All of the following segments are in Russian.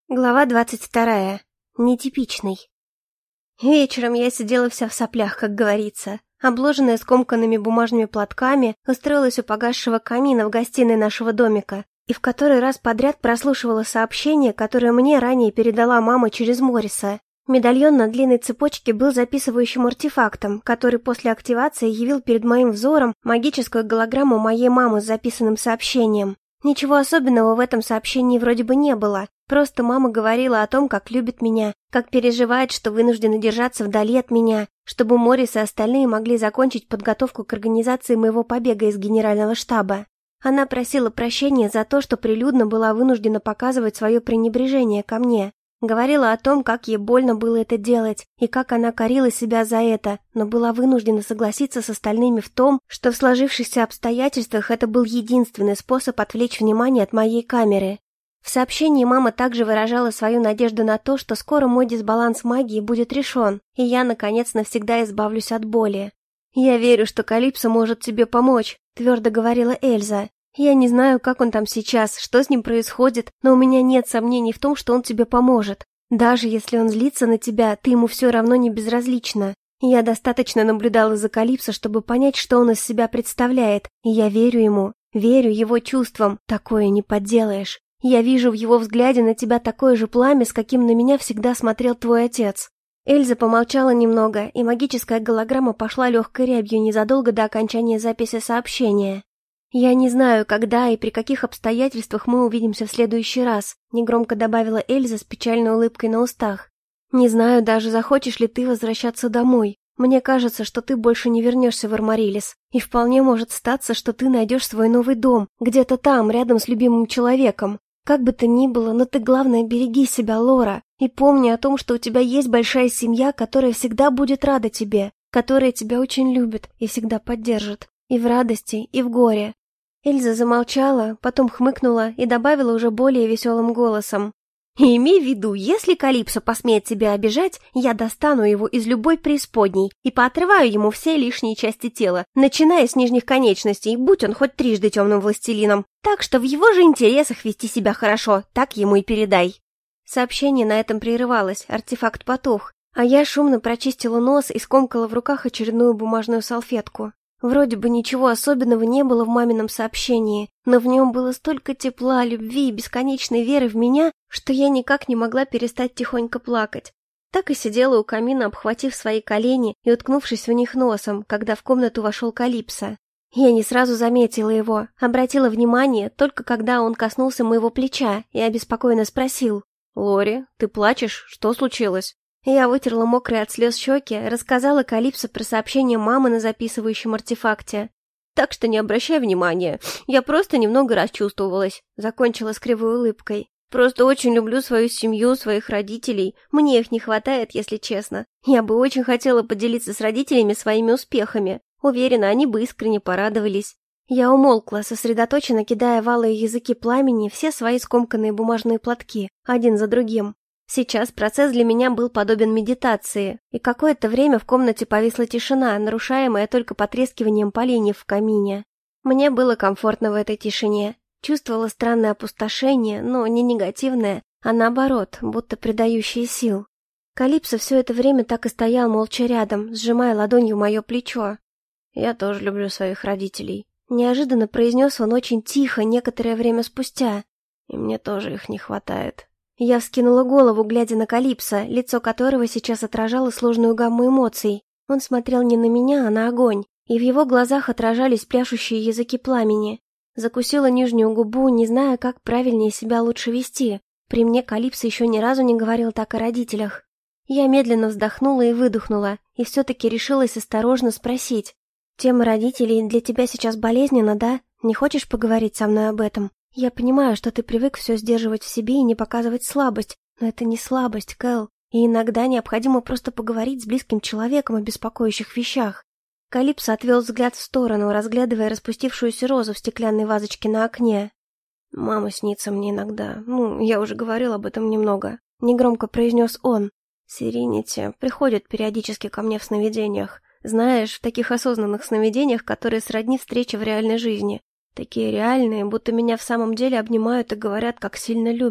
Глава 22. Нетипичный. Вечером я сидела вся в соплях, как говорится. Обложенная скомканными бумажными платками, устроилась у погасшего камина в гостиной нашего домика и в который раз подряд прослушивала сообщение, которое мне ранее передала мама через Морриса. Медальон на длинной цепочке был записывающим артефактом, который после активации явил перед моим взором магическую голограмму моей мамы с записанным сообщением. Ничего особенного в этом сообщении вроде бы не было. Просто мама говорила о том, как любит меня, как переживает, что вынуждена держаться вдали от меня, чтобы Моррис и остальные могли закончить подготовку к организации моего побега из генерального штаба. Она просила прощения за то, что прилюдно была вынуждена показывать свое пренебрежение ко мне. Говорила о том, как ей больно было это делать, и как она корила себя за это, но была вынуждена согласиться с остальными в том, что в сложившихся обстоятельствах это был единственный способ отвлечь внимание от моей камеры. В сообщении мама также выражала свою надежду на то, что скоро мой дисбаланс магии будет решен, и я, наконец, навсегда избавлюсь от боли. «Я верю, что Калипсо может тебе помочь», — твердо говорила Эльза. «Я не знаю, как он там сейчас, что с ним происходит, но у меня нет сомнений в том, что он тебе поможет. Даже если он злится на тебя, ты ему все равно не безразлична. Я достаточно наблюдала за Калипсо, чтобы понять, что он из себя представляет, и я верю ему, верю его чувствам, такое не подделаешь. Я вижу в его взгляде на тебя такое же пламя, с каким на меня всегда смотрел твой отец». Эльза помолчала немного, и магическая голограмма пошла легкой рябью незадолго до окончания записи сообщения. «Я не знаю, когда и при каких обстоятельствах мы увидимся в следующий раз», негромко добавила Эльза с печальной улыбкой на устах. «Не знаю даже, захочешь ли ты возвращаться домой. Мне кажется, что ты больше не вернешься в Армарилис, и вполне может статься, что ты найдешь свой новый дом, где-то там, рядом с любимым человеком. Как бы то ни было, но ты, главное, береги себя, Лора, и помни о том, что у тебя есть большая семья, которая всегда будет рада тебе, которая тебя очень любит и всегда поддержит, и в радости, и в горе». Эльза замолчала, потом хмыкнула и добавила уже более веселым голосом. «И имей в виду, если Калипсо посмеет тебя обижать, я достану его из любой преисподней и поотрываю ему все лишние части тела, начиная с нижних конечностей, будь он хоть трижды темным властелином. Так что в его же интересах вести себя хорошо, так ему и передай». Сообщение на этом прерывалось, артефакт потух, а я шумно прочистила нос и скомкала в руках очередную бумажную салфетку. Вроде бы ничего особенного не было в мамином сообщении, но в нем было столько тепла, любви и бесконечной веры в меня, что я никак не могла перестать тихонько плакать. Так и сидела у камина, обхватив свои колени и уткнувшись в них носом, когда в комнату вошел Калипсо. Я не сразу заметила его, обратила внимание только когда он коснулся моего плеча и обеспокоенно спросил: «Лори, ты плачешь? Что случилось?» Я вытерла мокрые от слез щеки, рассказала Калипсо про сообщение мамы на записывающем артефакте. «Так что не обращай внимания, я просто немного расчувствовалась», закончила с кривой улыбкой. «Просто очень люблю свою семью, своих родителей, мне их не хватает, если честно. Я бы очень хотела поделиться с родителями своими успехами, уверена, они бы искренне порадовались». Я умолкла, сосредоточенно кидая в алые языки пламени все свои скомканные бумажные платки, один за другим. Сейчас процесс для меня был подобен медитации, и какое-то время в комнате повисла тишина, нарушаемая только потрескиванием поленьев в камине. Мне было комфортно в этой тишине. Чувствовала странное опустошение, но не негативное, а наоборот, будто придающее сил. Калипсо все это время так и стоял молча рядом, сжимая ладонью мое плечо. «Я тоже люблю своих родителей», — неожиданно произнес он очень тихо некоторое время спустя. «И мне тоже их не хватает». Я вскинула голову, глядя на Калипсо, лицо которого сейчас отражало сложную гамму эмоций. Он смотрел не на меня, а на огонь, и в его глазах отражались пляшущие языки пламени. Закусила нижнюю губу, не зная, как правильнее себя лучше вести. При мне Калипсо еще ни разу не говорил так о родителях. Я медленно вздохнула и выдохнула, и все-таки решилась осторожно спросить. «Тема родителей для тебя сейчас болезненна, да? Не хочешь поговорить со мной об этом? Я понимаю, что ты привык все сдерживать в себе и не показывать слабость, но это не слабость, Кэл, и иногда необходимо просто поговорить с близким человеком о беспокоящих вещах». Калипсо отвел взгляд в сторону, разглядывая распустившуюся розу в стеклянной вазочке на окне. «Мама снится мне иногда, я уже говорил об этом немного», — негромко произнес он. «Сиренити приходит периодически ко мне в сновидениях. Знаешь, в таких осознанных сновидениях, которые сродни встрече в реальной жизни. Такие реальные, будто меня в самом деле обнимают и говорят, как сильно любят.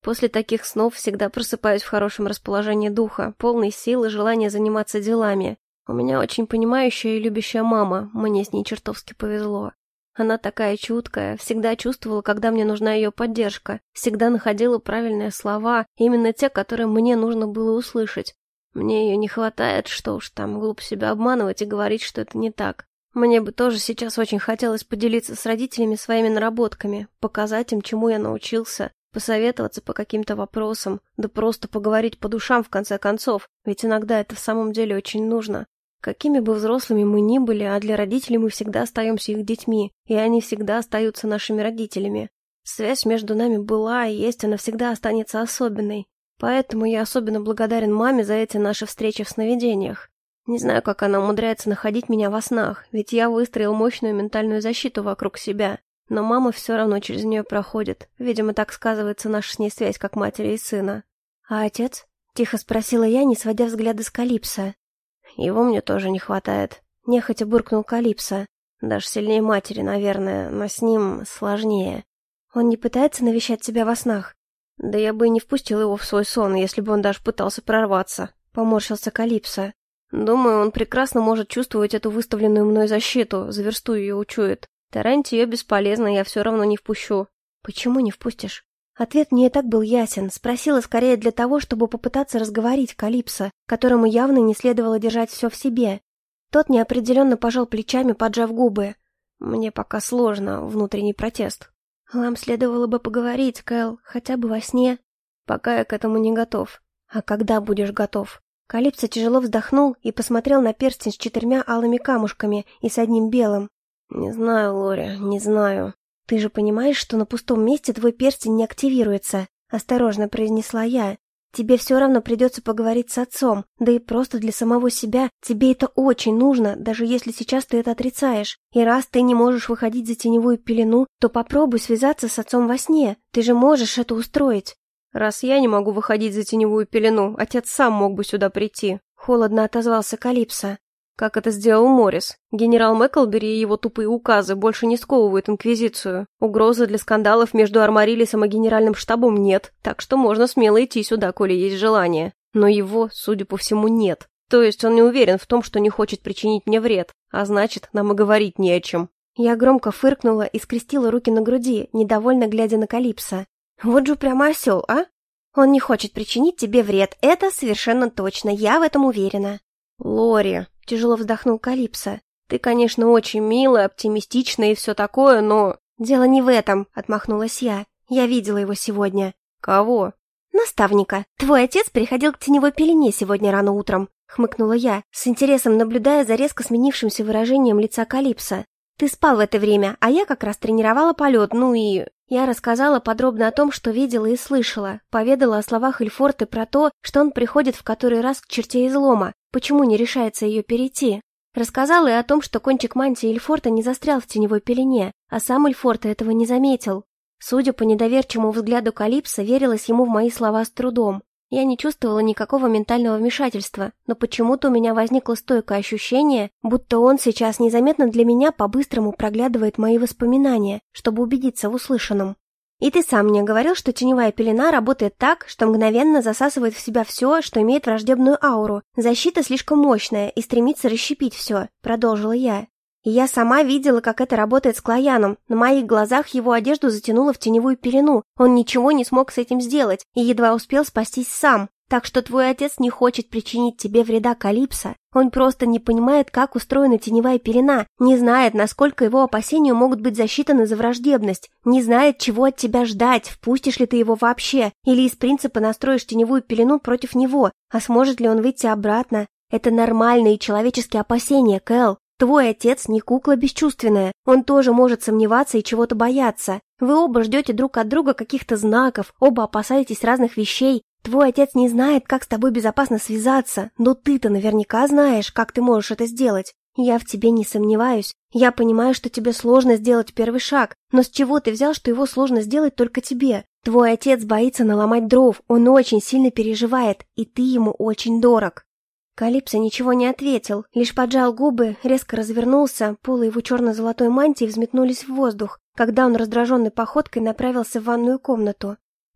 После таких снов всегда просыпаюсь в хорошем расположении духа, полной силы, желания заниматься делами. У меня очень понимающая и любящая мама, мне с ней чертовски повезло. Она такая чуткая, всегда чувствовала, когда мне нужна ее поддержка, всегда находила правильные слова, именно те, которые мне нужно было услышать. Мне ее не хватает, что уж там, глупо себя обманывать и говорить, что это не так. Мне бы тоже сейчас очень хотелось поделиться с родителями своими наработками, показать им, чему я научился, посоветоваться по каким-то вопросам, да просто поговорить по душам в конце концов, ведь иногда это в самом деле очень нужно. Какими бы взрослыми мы ни были, а для родителей мы всегда остаемся их детьми, и они всегда остаются нашими родителями. Связь между нами была и есть, она всегда останется особенной. Поэтому я особенно благодарен маме за эти наши встречи в сновидениях. Не знаю, как она умудряется находить меня во снах, ведь я выстроил мощную ментальную защиту вокруг себя. Но мама все равно через нее проходит. Видимо, так сказывается наша с ней связь, как матери и сына. «А отец?» — тихо спросила я, не сводя взгляда с Калипсо. «Его мне тоже не хватает», — нехотя буркнул Калипсо. «Даже сильнее матери, наверное, но с ним сложнее». «Он не пытается навещать тебя во снах?» «Да я бы и не впустил его в свой сон, если бы он даже пытался прорваться», — поморщился Калипсо. «Думаю, он прекрасно может чувствовать эту выставленную мной защиту, за версту ее учует. Таранить ее бесполезно, я все равно не впущу». «Почему не впустишь?» Ответ мне и так был ясен, спросила скорее для того, чтобы попытаться разговорить Калипсо, которому явно не следовало держать все в себе. Тот неопределенно пожал плечами, поджав губы. «Мне пока сложно, внутренний протест». «Вам следовало бы поговорить, Кэл, хотя бы во сне». «Пока я к этому не готов». «А когда будешь готов?» Калипсо тяжело вздохнул и посмотрел на перстень с 4 алыми камушками и с одним белым. «Не знаю, Лори, не знаю». «Ты же понимаешь, что на пустом месте твой перстень не активируется?» — осторожно произнесла я. «Тебе все равно придется поговорить с отцом, да и просто для самого себя тебе это очень нужно, даже если сейчас ты это отрицаешь. И раз ты не можешь выходить за теневую пелену, то попробуй связаться с отцом во сне, ты же можешь это устроить». «Раз я не могу выходить за теневую пелену, отец сам мог бы сюда прийти», — холодно отозвался Калипсо. «Как это сделал Моррис. Генерал Мэклбери и его тупые указы больше не сковывают Инквизицию. Угрозы для скандалов между Армарилисом и Генеральным штабом нет, так что можно смело идти сюда, коли есть желание. Но его, судя по всему, нет. То есть он не уверен в том, что не хочет причинить мне вред, а значит, нам и говорить не о чем». Я громко фыркнула и скрестила руки на груди, недовольно глядя на Калипсо. «Вот же прямо осел, а? Он не хочет причинить тебе вред, это совершенно точно, я в этом уверена». «Лори», — тяжело вздохнул Калипсо, — «ты, конечно, очень милая, оптимистичная и все такое, но...» «Дело не в этом», — отмахнулась я. «Я видела его сегодня». «Кого?» «Наставника. Твой отец приходил к теневой пелене сегодня рано утром», — хмыкнула я, с интересом наблюдая за резко сменившимся выражением лица Калипсо. «Ты спал в это время, а я как раз тренировала полет, ну и...» Я рассказала подробно о том, что видела и слышала, поведала о словах Эльфорты про то, что он приходит в который раз к черте излома, почему не решается ее перейти. Рассказала и о том, что кончик мантии Эльфорта не застрял в теневой пелене, а сам Эльфорта этого не заметил. Судя по недоверчивому взгляду Калипсо, верилось ему в мои слова с трудом. Я не чувствовала никакого ментального вмешательства, но почему-то у меня возникло стойкое ощущение, будто он сейчас незаметно для меня по-быстрому проглядывает мои воспоминания, чтобы убедиться в услышанном. «И ты сам мне говорил, что теневая пелена работает так, что мгновенно засасывает в себя все, что имеет враждебную ауру. Защита слишком мощная и стремится расщепить все», — продолжила я. И я сама видела, как это работает с Клояном. На моих глазах его одежду затянуло в теневую пелену. Он ничего не смог с этим сделать и едва успел спастись сам. Так что твой отец не хочет причинить тебе вреда, Калипсо. Он просто не понимает, как устроена теневая пелена, не знает, насколько его опасения могут быть засчитаны за враждебность, не знает, чего от тебя ждать, впустишь ли ты его вообще, или из принципа настроишь теневую пелену против него, а сможет ли он выйти обратно. Это нормальные человеческие опасения, Кэл. Твой отец не кукла бесчувственная, он тоже может сомневаться и чего-то бояться. Вы оба ждете друг от друга каких-то знаков, оба опасаетесь разных вещей. Твой отец не знает, как с тобой безопасно связаться, но ты-то наверняка знаешь, как ты можешь это сделать. Я в тебе не сомневаюсь. Я понимаю, что тебе сложно сделать первый шаг, но с чего ты взял, что его сложно сделать только тебе? Твой отец боится наломать дров, он очень сильно переживает, и ты ему очень дорог». Калипсо ничего не ответил, лишь поджал губы, резко развернулся, полы его черно-золотой мантии взметнулись в воздух, когда он раздраженной походкой направился в ванную комнату.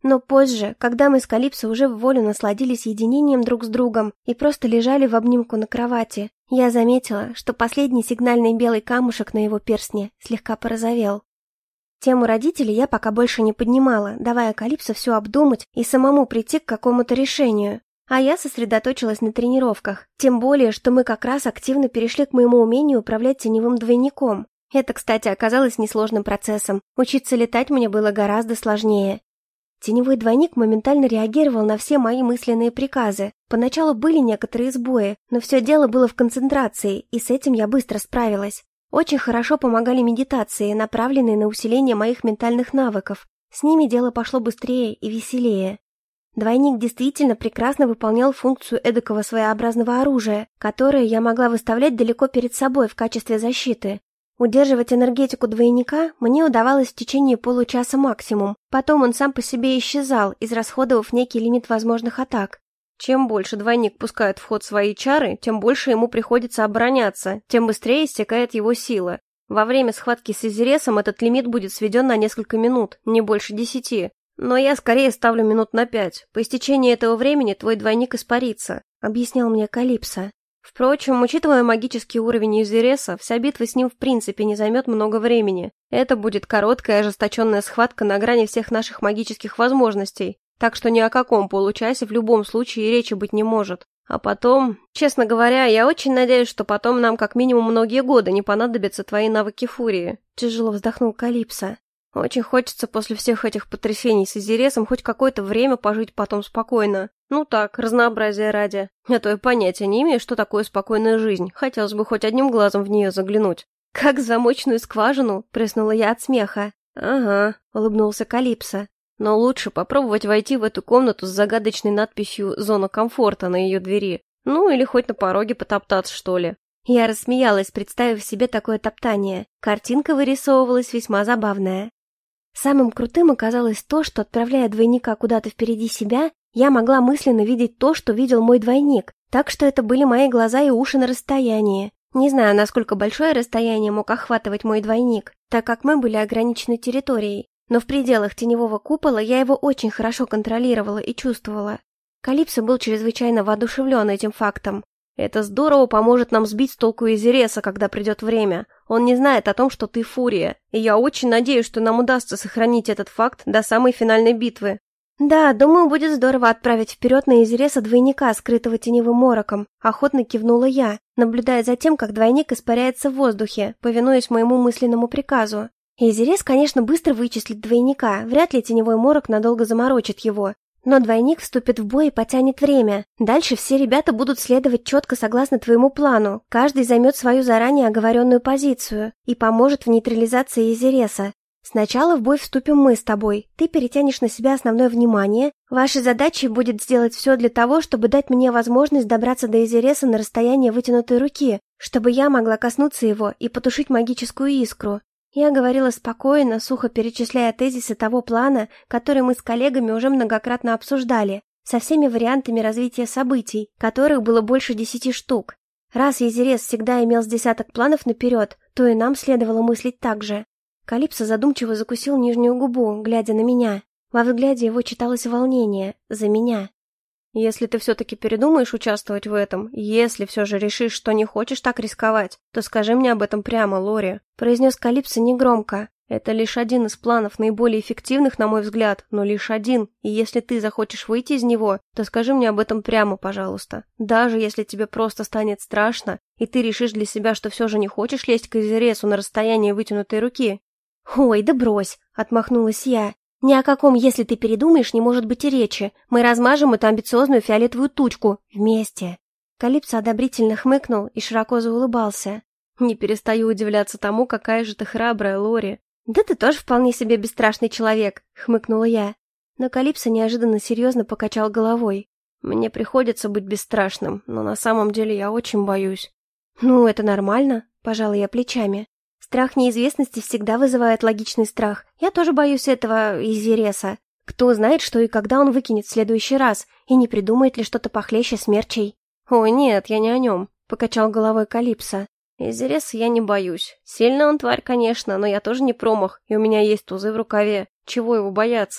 Но позже, когда мы с Калипсо уже в волю насладились единением друг с другом и просто лежали в обнимку на кровати, я заметила, что последний сигнальный белый камушек на его перстне слегка порозовел. Тему родителей я пока больше не поднимала, давая Калипсо все обдумать и самому прийти к какому-то решению. А я сосредоточилась на тренировках, тем более, что мы как раз активно перешли к моему умению управлять теневым двойником. Это, кстати, оказалось несложным процессом. Учиться летать мне было гораздо сложнее. Теневой двойник моментально реагировал на все мои мысленные приказы. Поначалу были некоторые сбои, но все дело было в концентрации, и с этим я быстро справилась. Очень хорошо помогали медитации, направленные на усиление моих ментальных навыков. С ними дело пошло быстрее и веселее. Двойник действительно прекрасно выполнял функцию эдакого своеобразного оружия, которое я могла выставлять далеко перед собой в качестве защиты. Удерживать энергетику двойника мне удавалось в течение получаса максимум, потом он сам по себе исчезал, израсходовав некий лимит возможных атак. Чем больше двойник пускает в ход свои чары, тем больше ему приходится обороняться, тем быстрее истекает его сила. Во время схватки с Изересом этот лимит будет сведен на несколько минут, не больше 10. Но я скорее ставлю минут на 5. По истечении этого времени твой двойник испарится, объяснял мне Калипсо. Впрочем, учитывая магический уровень Изереса, вся битва с ним в принципе не займет много времени. Это будет короткая ожесточенная схватка на грани всех наших магических возможностей, так что ни о каком получасе в любом случае и речи быть не может. А потом, честно говоря, я очень надеюсь, что потом нам как минимум многие годы не понадобятся твои навыки фурии. Тяжело вздохнул Калипсо. Очень хочется после всех этих потрясений с Изересом хоть какое-то время пожить потом спокойно. Ну так, разнообразие ради. А то я понятия не имею, что такое спокойная жизнь. Хотелось бы хоть одним глазом в нее заглянуть. «Как в замочную скважину?» — прыснула я от смеха. «Ага», — улыбнулся Калипсо. «Но лучше попробовать войти в эту комнату с загадочной надписью «Зона комфорта» на ее двери. Ну, или хоть на пороге потоптаться, что ли». Я рассмеялась, представив себе такое топтание. Картинка вырисовывалась весьма забавная. Самым крутым оказалось то, что, отправляя двойника куда-то впереди себя, я могла мысленно видеть то, что видел мой двойник, так что это были мои глаза и уши на расстоянии. Не знаю, насколько большое расстояние мог охватывать мой двойник, так как мы были ограничены территорией, но в пределах теневого купола я его очень хорошо контролировала и чувствовала. Калипсо был чрезвычайно воодушевлен этим фактом. «Это здорово поможет нам сбить с толку Изереса, когда придет время. Он не знает о том, что ты фурия, и я очень надеюсь, что нам удастся сохранить этот факт до самой финальной битвы». «Да, думаю, будет здорово отправить вперед на Изереса двойника, скрытого теневым мороком», — охотно кивнула я, наблюдая за тем, как двойник испаряется в воздухе, повинуясь моему мысленному приказу. Изерес, конечно, быстро вычислит двойника, вряд ли теневой морок надолго заморочит его. Но двойник вступит в бой и потянет время. Дальше все ребята будут следовать четко согласно твоему плану. Каждый займет свою заранее оговоренную позицию и поможет в нейтрализации Изереса. Сначала в бой вступим мы с тобой. Ты перетянешь на себя основное внимание. Вашей задачей будет сделать все для того, чтобы дать мне возможность добраться до Изереса на расстояние вытянутой руки, чтобы я могла коснуться его и потушить магическую искру. Я говорила спокойно, сухо перечисляя тезисы того плана, который мы с коллегами уже многократно обсуждали, со всеми вариантами развития событий, которых было больше 10 штук. Раз Изерес всегда имел с десяток планов наперед, то и нам следовало мыслить так же. Калипсо задумчиво закусил нижнюю губу, глядя на меня. Во взгляде его читалось волнение за меня. «Если ты все-таки передумаешь участвовать в этом, если все же решишь, что не хочешь так рисковать, то скажи мне об этом прямо, Лори», — произнес Калипсо негромко. «Это лишь один из планов, наиболее эффективных, на мой взгляд, но лишь один, и если ты захочешь выйти из него, то скажи мне об этом прямо, пожалуйста. Даже если тебе просто станет страшно, и ты решишь для себя, что все же не хочешь лезть к Изересу на расстояние вытянутой руки». «Ой, да брось», — отмахнулась я. «Ни о каком «если ты передумаешь» не может быть и речи. Мы размажем эту амбициозную фиолетовую тучку. Вместе». Калипсо одобрительно хмыкнул и широко заулыбался. «Не перестаю удивляться тому, какая же ты храбрая, Лори». «Да ты тоже вполне себе бесстрашный человек», — хмыкнула я. Но Калипсо неожиданно серьезно покачал головой. «Мне приходится быть бесстрашным, но на самом деле я очень боюсь». «Ну, это нормально», — пожала я плечами. Страх неизвестности всегда вызывает логичный страх. Я тоже боюсь этого Изереса. Кто знает, что и когда он выкинет в следующий раз, и не придумает ли что-то похлеще смерчей. «Ой, нет, я не о нем», — покачал головой Калипсо. «Изереса я не боюсь. Сильно он тварь, конечно, но я тоже не промах, и у меня есть тузы в рукаве. Чего его бояться?»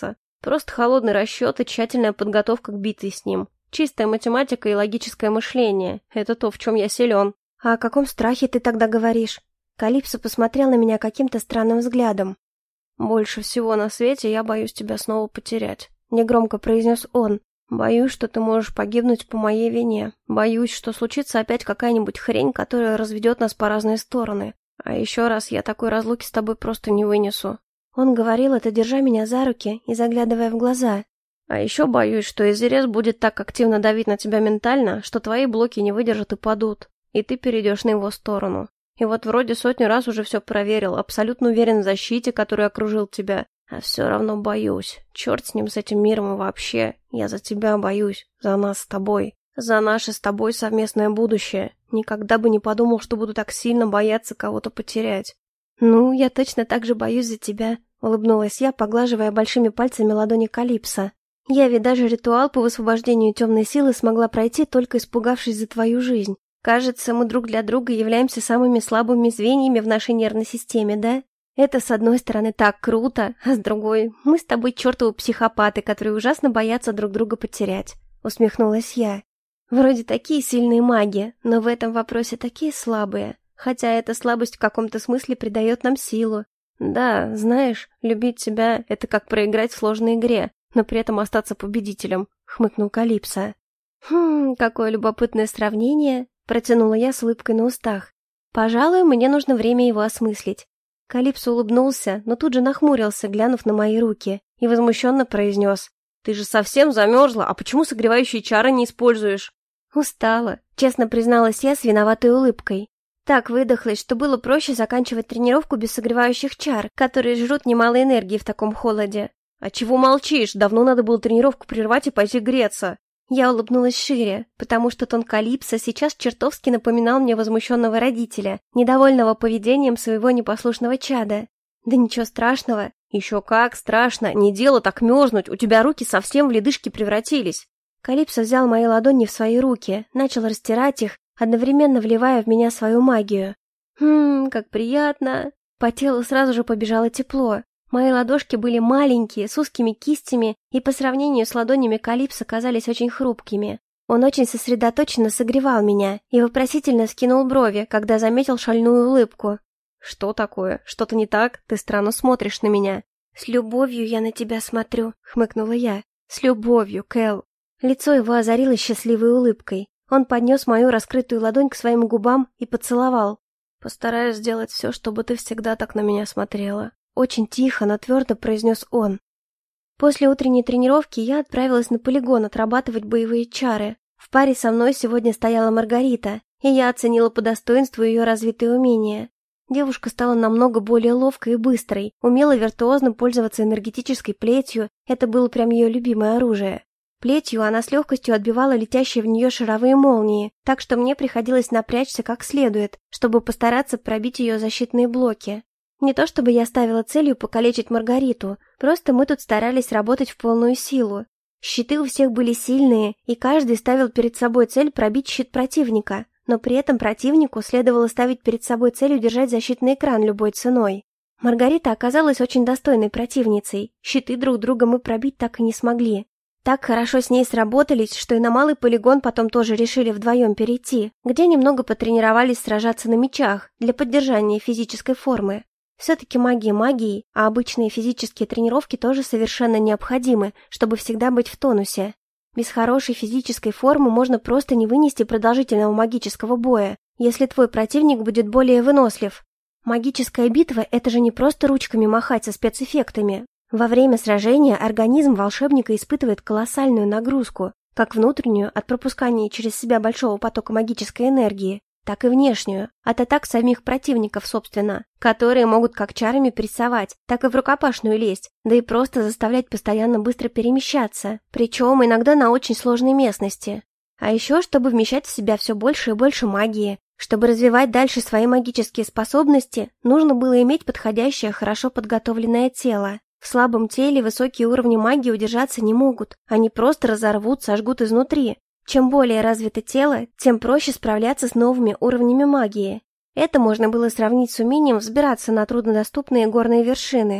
Просто холодный расчет и тщательная подготовка к битве с ним. Чистая математика и логическое мышление. Это то, в чем я силен. А о каком страхе ты тогда говоришь? Калипсо посмотрел на меня каким-то странным взглядом. «Больше всего на свете я боюсь тебя снова потерять», — негромко произнес он. «Боюсь, что ты можешь погибнуть по моей вине. Боюсь, что случится опять какая-нибудь хрень, которая разведет нас по разные стороны. А еще раз я такой разлуки с тобой просто не вынесу». Он говорил это, держа меня за руки и заглядывая в глаза. «А еще боюсь, что Изерес будет так активно давить на тебя ментально, что твои блоки не выдержат и падут, и ты перейдешь на его сторону. И вот вроде 100 раз уже все проверил, абсолютно уверен в защите, который окружил тебя. А все равно боюсь. Черт с ним, с этим миром и вообще. Я за тебя боюсь. За нас с тобой. За наше с тобой совместное будущее. Никогда бы не подумал, что буду так сильно бояться кого-то потерять». «Ну, я точно так же боюсь за тебя», — улыбнулась я, поглаживая большими пальцами ладони Калипсо. «Я ведь даже ритуал по высвобождению темной силы смогла пройти, только испугавшись за твою жизнь. Кажется, мы друг для друга являемся самыми слабыми звеньями в нашей нервной системе, да? Это, с одной стороны, так круто, а с другой, мы с тобой чертовы психопаты, которые ужасно боятся друг друга потерять», — усмехнулась я. «Вроде такие сильные маги, но в этом вопросе такие слабые, хотя эта слабость в каком-то смысле придает нам силу. Да, знаешь, любить тебя — это как проиграть в сложной игре, но при этом остаться победителем», — хмыкнул Калипсо. Какое любопытное сравнение», — протянула я с улыбкой на устах. «Пожалуй, мне нужно время его осмыслить». Калипсо улыбнулся, но тут же нахмурился, глянув на мои руки, и возмущенно произнес: «Ты же совсем замерзла, а почему согревающие чары не используешь?» «Устала», — честно призналась я с виноватой улыбкой. Так выдохлась, что было проще заканчивать тренировку без согревающих чар, которые жрут немало энергии в таком холоде. «А чего молчишь? Давно надо было тренировку прервать и пойти греться». Я улыбнулась шире, потому что тон Калипсо сейчас чертовски напоминал мне возмущенного родителя, недовольного поведением своего непослушного чада. Да ничего страшного. «Еще как страшно, не дело так мерзнуть, у тебя руки совсем в ледышки превратились». Калипсо взял мои ладони в свои руки, начал растирать их, одновременно вливая в меня свою магию. Как приятно. По телу сразу же побежало тепло. Мои ладошки были маленькие, с узкими кистями, и по сравнению с ладонями Калипсо казались очень хрупкими. Он очень сосредоточенно согревал меня и вопросительно скинул брови, когда заметил шальную улыбку. «Что такое? Что-то не так? Ты странно смотришь на меня». «С любовью я на тебя смотрю», — хмыкнула я. «С любовью, Кэл». Лицо его озарилось счастливой улыбкой. Он поднес мою раскрытую ладонь к своим губам и поцеловал. «Постараюсь сделать все, чтобы ты всегда так на меня смотрела». Очень тихо, но твердо произнес он. После утренней тренировки я отправилась на полигон отрабатывать боевые чары. В паре со мной сегодня стояла Маргарита, и я оценила по достоинству ее развитые умения. Девушка стала намного более ловкой и быстрой, умела виртуозно пользоваться энергетической плетью, это было прям ее любимое оружие. Плетью она с легкостью отбивала летящие в нее шаровые молнии, так что мне приходилось напрячься как следует, чтобы постараться пробить ее защитные блоки. Не то чтобы я ставила целью покалечить Маргариту, просто мы тут старались работать в полную силу. Щиты у всех были сильные, и каждый ставил перед собой цель пробить щит противника, но при этом противнику следовало ставить перед собой цель удержать защитный экран любой ценой. Маргарита оказалась очень достойной противницей, щиты друг друга мы пробить так и не смогли. Так хорошо с ней сработались, что и на малый полигон потом тоже решили вдвоем перейти, где немного потренировались сражаться на мечах для поддержания физической формы. Все-таки магия магией, а обычные физические тренировки тоже совершенно необходимы, чтобы всегда быть в тонусе. Без хорошей физической формы можно просто не вынести продолжительного магического боя, если твой противник будет более вынослив. Магическая битва – это же не просто ручками махать со спецэффектами. Во время сражения организм волшебника испытывает колоссальную нагрузку, как внутреннюю от пропускания через себя большого потока магической энергии, так и внешнюю, от атак самих противников, собственно, которые могут как чарами прессовать, так и в рукопашную лезть, да и просто заставлять постоянно быстро перемещаться, причем иногда на очень сложной местности. А еще, чтобы вмещать в себя все больше и больше магии. Чтобы развивать дальше свои магические способности, нужно было иметь подходящее, хорошо подготовленное тело. В слабом теле высокие уровни магии удержаться не могут, они просто разорвут, сожгут изнутри. Чем более развито тело, тем проще справляться с новыми уровнями магии. Это можно было сравнить с умением взбираться на труднодоступные горные вершины.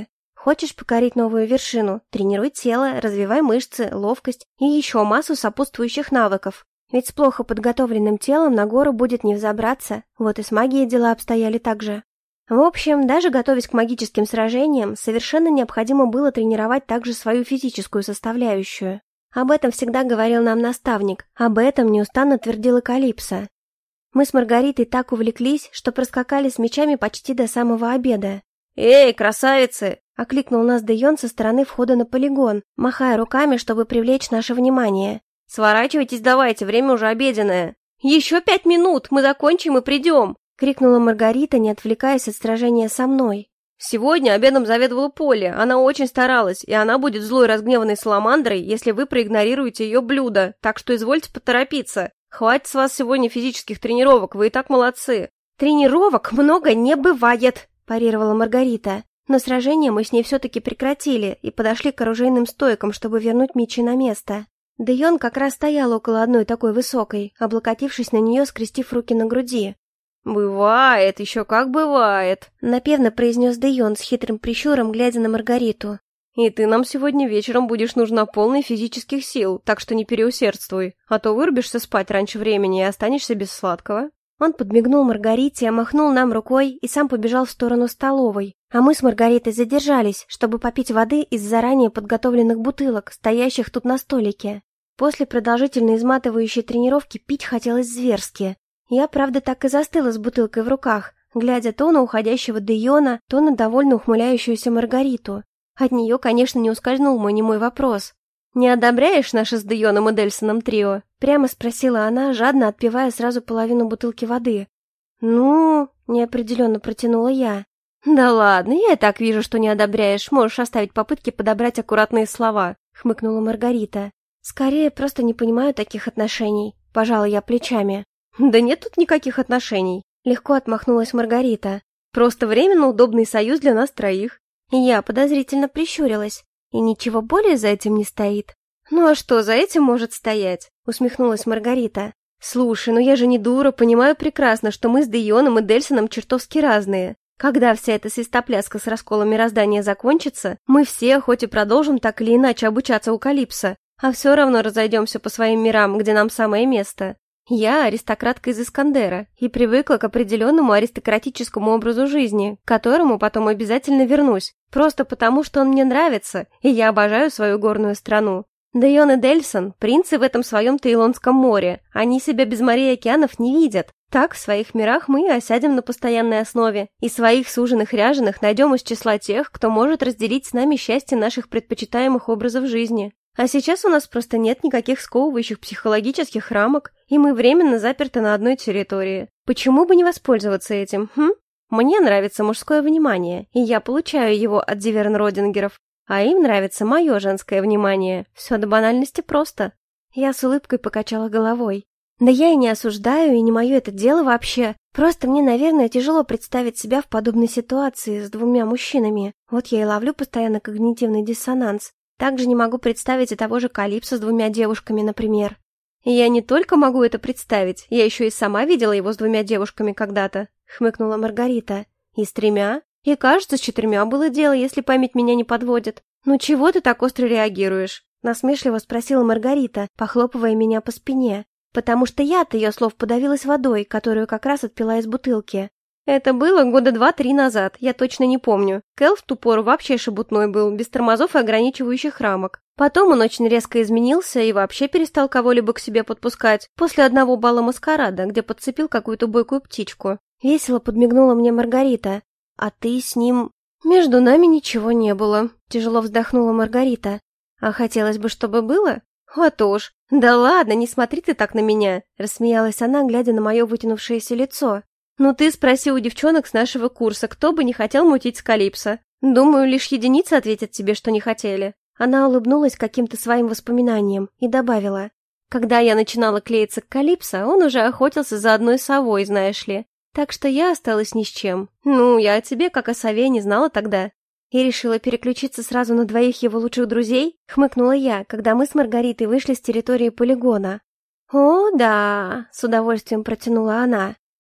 Хочешь покорить новую вершину? Тренируй тело, развивай мышцы, ловкость и еще массу сопутствующих навыков. Ведь с плохо подготовленным телом на гору будет не взобраться, вот и с магией дела обстояли так же. В общем, даже готовясь к магическим сражениям, совершенно необходимо было тренировать также свою физическую составляющую. Об этом всегда говорил нам наставник, об этом неустанно твердила Калипсо. Мы с Маргаритой так увлеклись, что проскакали с мечами почти до самого обеда. «Эй, красавицы!» — окликнул нас Дэйон со стороны входа на полигон, махая руками, чтобы привлечь наше внимание. «Сворачивайтесь давайте, время уже обеденное!» «Еще 5 минут, мы закончим и придем!» — крикнула Маргарита, не отвлекаясь от сражения со мной. «Сегодня обедом заведовала Полли, она очень старалась, и она будет злой разгневанной саламандрой, если вы проигнорируете ее блюдо, так что извольте поторопиться. Хватит с вас сегодня физических тренировок, вы и так молодцы!» «Тренировок много не бывает!» — парировала Маргарита. Но сражение мы с ней все-таки прекратили и подошли к оружейным стойкам, чтобы вернуть мечи на место. Дэйон как раз стоял около одной такой высокой, облокотившись на нее, скрестив руки на груди. «Бывает, еще как бывает», — напевно произнес Дэйон с хитрым прищуром, глядя на Маргариту. «И ты нам сегодня вечером будешь нужна полной физических сил, так что не переусердствуй, а то вырубишься спать раньше времени и останешься без сладкого». Он подмигнул Маргарите, махнул нам рукой и сам побежал в сторону столовой, а мы с Маргаритой задержались, чтобы попить воды из заранее подготовленных бутылок, стоящих тут на столике. После продолжительной изматывающей тренировки пить хотелось зверски. Я, правда, так и застыла с бутылкой в руках, глядя то на уходящего Дэйона, то на довольно ухмыляющуюся Маргариту. От нее, конечно, не ускользнул мой немой вопрос. «Не одобряешь наше с Дэйоном и Дельсоном трио?» — прямо спросила она, жадно отпивая сразу половину бутылки воды. «Ну...» — неопределенно протянула я. «Да ладно, я и так вижу, что не одобряешь, можешь оставить попытки подобрать аккуратные слова», — хмыкнула Маргарита. «Скорее, просто не понимаю таких отношений», — пожала я плечами. «Да нет тут никаких отношений», — легко отмахнулась Маргарита. «Просто временно удобный союз для нас троих». Я подозрительно прищурилась. И ничего более за этим не стоит. «Ну а что за этим может стоять?» — усмехнулась Маргарита. «Слушай, ну я же не дура, понимаю прекрасно, что мы с Дэйоном и Дельсоном чертовски разные. Когда вся эта свистопляска с расколом мироздания закончится, мы все, хоть и продолжим так или иначе обучаться у Калипсо, а все равно разойдемся по своим мирам, где нам самое место. Я аристократка из Искандера и привыкла к определенному аристократическому образу жизни, к которому потом обязательно вернусь, просто потому, что он мне нравится, и я обожаю свою горную страну. Дэйон и Дельсон – принцы в этом своем Тейлонском море, они себя без морей и океанов не видят. Так, в своих мирах мы осядем на постоянной основе, и своих суженых-ряженых найдем из числа тех, кто может разделить с нами счастье наших предпочитаемых образов жизни. А сейчас у нас просто нет никаких сковывающих психологических рамок, и мы временно заперты на одной территории. Почему бы не воспользоваться этим, Мне нравится мужское внимание, и я получаю его от Диверн-Родингеров, а им нравится мое женское внимание. Все до банальности просто». Я с улыбкой покачала головой. «Да я и не осуждаю, и не мое это дело вообще. Просто мне, наверное, тяжело представить себя в подобной ситуации с двумя мужчинами. Вот я и ловлю постоянно когнитивный диссонанс. Также не могу представить и того же Калипсо с двумя девушками, например». «Я не только могу это представить, я еще и сама видела его с двумя девушками когда-то», — хмыкнула Маргарита. «И с 3. И, кажется, с 4 было дело, если память меня не подводит. Ну чего ты так остро реагируешь?» — насмешливо спросила Маргарита, похлопывая меня по спине. Потому что я от ее слов подавилась водой, которую как раз отпила из бутылки. «Это было года 2-3 назад, я точно не помню. Кэл в ту пору вообще шебутной был, без тормозов и ограничивающих рамок. Потом он очень резко изменился и вообще перестал кого-либо к себе подпускать, после одного бала маскарада, где подцепил какую-то бойкую птичку». Весело подмигнула мне Маргарита. «А ты с ним...» «Между нами ничего не было», — тяжело вздохнула Маргарита. «А хотелось бы, чтобы было?» «А то ж! Да ладно, не смотри ты так на меня!» — рассмеялась она, глядя на мое вытянувшееся лицо. «Ну ты спроси у девчонок с нашего курса, кто бы не хотел мутить с Калипсо. Думаю, лишь единицы ответят тебе, что не хотели». Она улыбнулась каким-то своим воспоминанием и добавила. «Когда я начинала клеиться к Калипсо, он уже охотился за одной совой, знаешь ли. Так что я осталась ни с чем. Ну, я о тебе, как о сове, не знала тогда». «И решила переключиться сразу на 2 его лучших друзей?» — хмыкнула я, когда мы с Маргаритой вышли с территории полигона. «О, да!» — с удовольствием протянула она.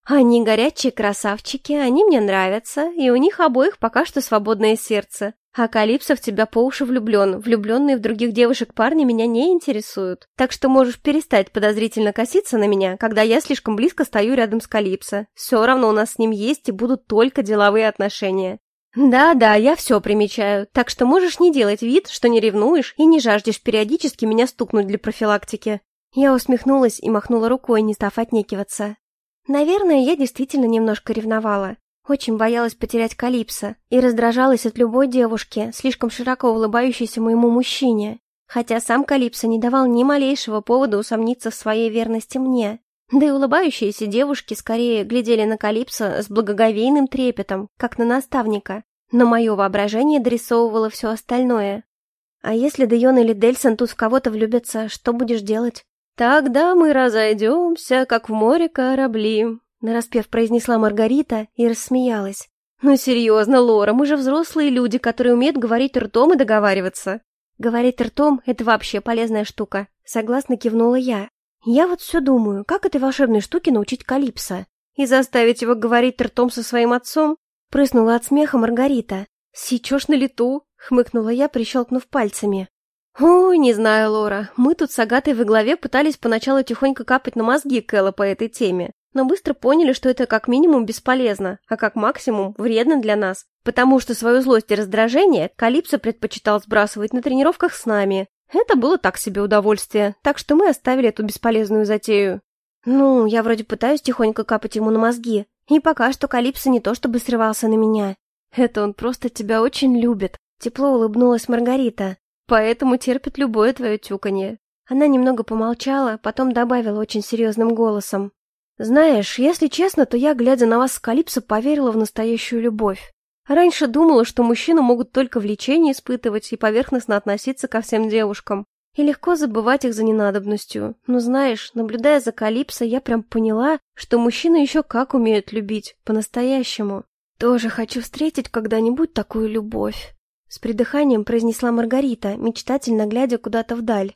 Они горячие красавчики, они мне нравятся, и у них обоих пока что свободное сердце. А Калипсо в тебя по уши влюблен. Влюбленные в других девушек парни меня не интересуют. Так что можешь перестать подозрительно коситься на меня, когда я слишком близко стою рядом с Калипсо. Все равно у нас с ним есть и будут только деловые отношения. Да-да, я все примечаю, так что можешь не делать вид, что не ревнуешь и не жаждешь периодически меня стукнуть для профилактики. Я усмехнулась и махнула рукой, не став отнекиваться. Наверное, я действительно немножко ревновала. Очень боялась потерять Калипсо и раздражалась от любой девушки, слишком широко улыбающейся моему мужчине. Хотя сам Калипсо не давал ни малейшего повода усомниться в своей верности мне. Да и улыбающиеся девушки скорее глядели на Калипсо с благоговейным трепетом, как на наставника. Но мое воображение дорисовывало все остальное. А если Дейон или Дельсон тут в кого-то влюбятся, что будешь делать? «Тогда мы разойдемся, как в море корабли», — нараспев произнесла Маргарита и рассмеялась. «Ну серьезно, Лора, мы же взрослые люди, которые умеют говорить ртом и договариваться». «Говорить ртом — это вообще полезная штука», — согласно кивнула я. «Я вот все думаю, как этой волшебной штуке научить Калипсо?» «И заставить его говорить ртом со своим отцом?» — прыснула от смеха Маргарита. «Сечешь на лету?» — хмыкнула я, прищелкнув пальцами. «Ой, не знаю, Лора, мы тут с Агатой во главе пытались поначалу тихонько капать на мозги Кэлла по этой теме, но быстро поняли, что это как минимум бесполезно, а как максимум вредно для нас, потому что свою злость и раздражение Калипсо предпочитал сбрасывать на тренировках с нами. Это было так себе удовольствие, так что мы оставили эту бесполезную затею». «Ну, я вроде пытаюсь тихонько капать ему на мозги, и пока что Калипсо не то чтобы срывался на меня». «Это он просто тебя очень любит», — тепло улыбнулась Маргарита. «Поэтому терпит любое твое тюканье». Она немного помолчала, потом добавила очень серьезным голосом. «Знаешь, если честно, то я, глядя на вас с Калипсо, поверила в настоящую любовь. Раньше думала, что мужчины могут только влечение испытывать и поверхностно относиться ко всем девушкам, и легко забывать их за ненадобностью. Но знаешь, наблюдая за Калипсо, я прям поняла, что мужчины еще как умеют любить, по-настоящему. Тоже хочу встретить когда-нибудь такую любовь». С придыханием произнесла Маргарита, мечтательно глядя куда-то вдаль.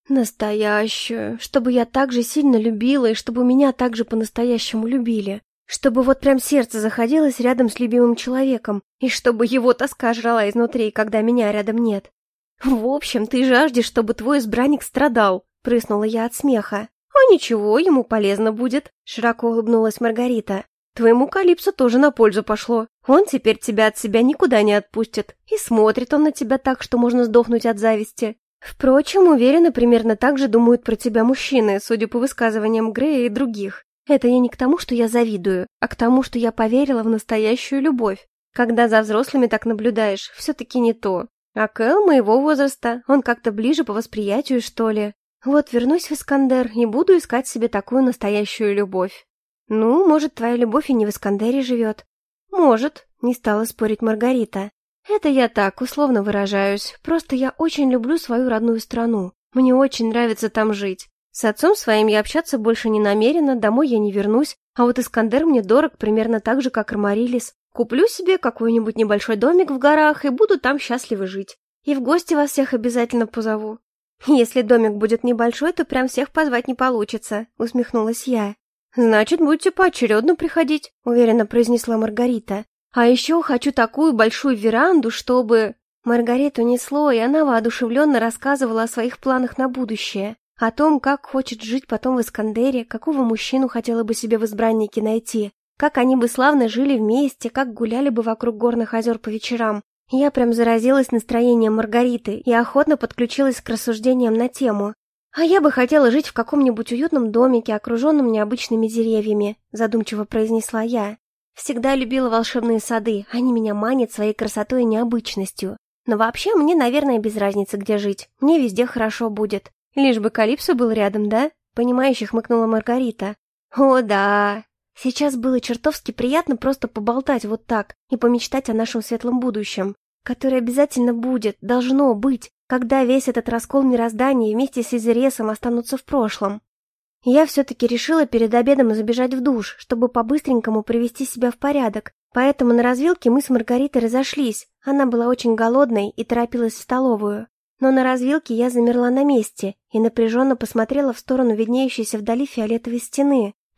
«Настоящую, чтобы я так же сильно любила, и чтобы меня так же по-настоящему любили. Чтобы вот прям сердце заходилось рядом с любимым человеком, и чтобы его тоска жрала изнутри, когда меня рядом нет. В общем, ты жаждешь, чтобы твой избранник страдал», — прыснула я от смеха. «А ничего, ему полезно будет», — широко улыбнулась Маргарита. «Твоему Калипсо тоже на пользу пошло. Он теперь тебя от себя никуда не отпустит. И смотрит он на тебя так, что можно сдохнуть от зависти. Впрочем, уверена, примерно так же думают про тебя мужчины, судя по высказываниям Грея и других. Это я не к тому, что я завидую, а к тому, что я поверила в настоящую любовь. Когда за взрослыми так наблюдаешь, все-таки не то. А Кэл моего возраста, он как-то ближе по восприятию, что ли. Вот вернусь в Искандер и буду искать себе такую настоящую любовь». «Ну, может, твоя любовь и не в Искандере живет?» «Может», — не стала спорить Маргарита. «Это я так, условно выражаюсь. Просто я очень люблю свою родную страну. Мне очень нравится там жить. С отцом своим я общаться больше не намерена, домой я не вернусь, а вот Искандер мне дорог примерно так же, как Армарилис. Куплю себе какой-нибудь небольшой домик в горах и буду там счастливо жить. И в гости вас всех обязательно позову». «Если домик будет небольшой, то прям всех позвать не получится», — усмехнулась я. «Значит, будете поочередно приходить», — уверенно произнесла Маргарита. «А еще хочу такую большую веранду, чтобы...» Маргариту несло, и она воодушевленно рассказывала о своих планах на будущее, о том, как хочет жить потом в Искандере, какого мужчину хотела бы себе в избраннике найти, как они бы славно жили вместе, как гуляли бы вокруг горных озер по вечерам. Я прям заразилась настроением Маргариты и охотно подключилась к рассуждениям на тему. «А я бы хотела жить в каком-нибудь уютном домике, окруженном необычными деревьями», задумчиво произнесла я. «Всегда любила волшебные сады, они меня манят своей красотой и необычностью. Но вообще мне, наверное, без разницы, где жить, мне везде хорошо будет. Лишь бы Калипсо был рядом, да?» Понимающе хмыкнула Маргарита. «О, да. Сейчас было чертовски приятно просто поболтать вот так и помечтать о нашем светлом будущем, которое обязательно будет, должно быть, когда весь этот раскол мироздания вместе с Изересом останутся в прошлом». Я все-таки решила перед обедом забежать в душ, чтобы по-быстренькому привести себя в порядок, поэтому на развилке мы с Маргаритой разошлись, она была очень голодной и торопилась в столовую. Но на развилке я замерла на месте и напряженно посмотрела в сторону виднеющейся вдали фиолетовой стены,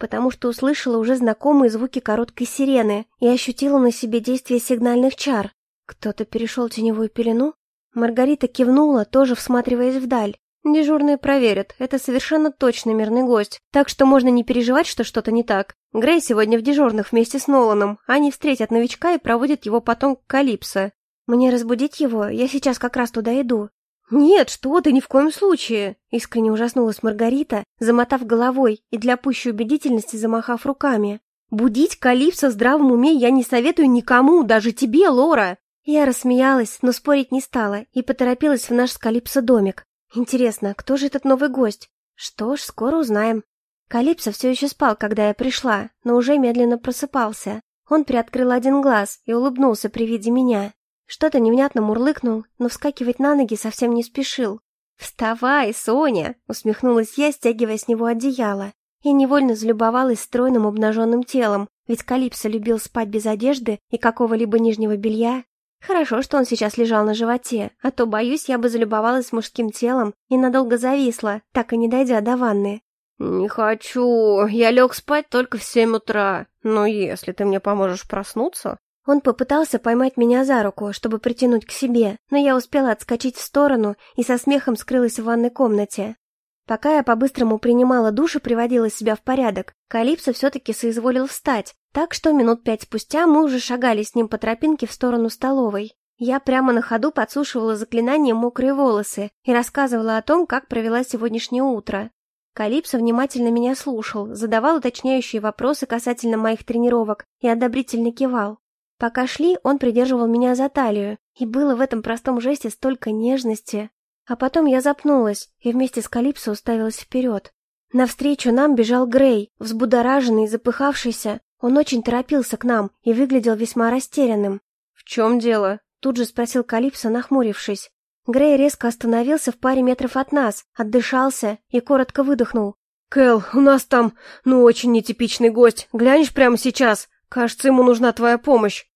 потому что услышала уже знакомые звуки короткой сирены и ощутила на себе действие сигнальных чар. Кто-то перешел теневую пелену? Маргарита кивнула, тоже всматриваясь вдаль. Дежурные проверят, это совершенно точно мирный гость, так что можно не переживать, что что-то не так. Грей сегодня в дежурных вместе с Ноланом, они встретят новичка и проводят его потом к Калипсо. Мне разбудить его? Я сейчас как раз туда иду. «Нет, что ты, ни в коем случае!» — искренне ужаснулась Маргарита, замотав головой и для пущей убедительности замахав руками. «Будить Калипсо в здравом уме я не советую никому, даже тебе, Лора!» Я рассмеялась, но спорить не стала и поторопилась в наш с Калипсо домик. Интересно, кто же этот новый гость? Что ж, скоро узнаем. Калипсо все еще спал, когда я пришла, но уже медленно просыпался. Он приоткрыл один глаз и улыбнулся при виде меня. Что-то невнятно мурлыкнул, но вскакивать на ноги совсем не спешил. «Вставай, Соня!» — усмехнулась я, стягивая с него одеяло. Я невольно залюбовалась стройным обнаженным телом, ведь Калипсо любил спать без одежды и какого-либо нижнего белья. Хорошо, что он сейчас лежал на животе, а то, боюсь, я бы залюбовалась мужским телом и надолго зависла, так и не дойдя до ванны. «Не хочу, я лег спать только в 7 утра, но если ты мне поможешь проснуться...» Он попытался поймать меня за руку, чтобы притянуть к себе, но я успела отскочить в сторону и со смехом скрылась в ванной комнате. Пока я по-быстрому принимала душ и приводила себя в порядок, Калипсо все-таки соизволил встать, так что минут 5 спустя мы уже шагали с ним по тропинке в сторону столовой. Я прямо на ходу подсушивала заклинанием мокрые волосы и рассказывала о том, как провела сегодняшнее утро. Калипсо внимательно меня слушал, задавал уточняющие вопросы касательно моих тренировок и одобрительно кивал. Пока шли, он придерживал меня за талию, и было в этом простом жесте столько нежности. А потом я запнулась и вместе с Калипсо уставилась вперед. Навстречу нам бежал Грей, взбудораженный и запыхавшийся. Он очень торопился к нам и выглядел весьма растерянным. «В чем дело?» — тут же спросил Калипсо, нахмурившись. Грей резко остановился в паре метров от нас, отдышался и коротко выдохнул. «Кэл, у нас там, очень нетипичный гость. Глянешь прямо сейчас? Кажется, ему нужна твоя помощь».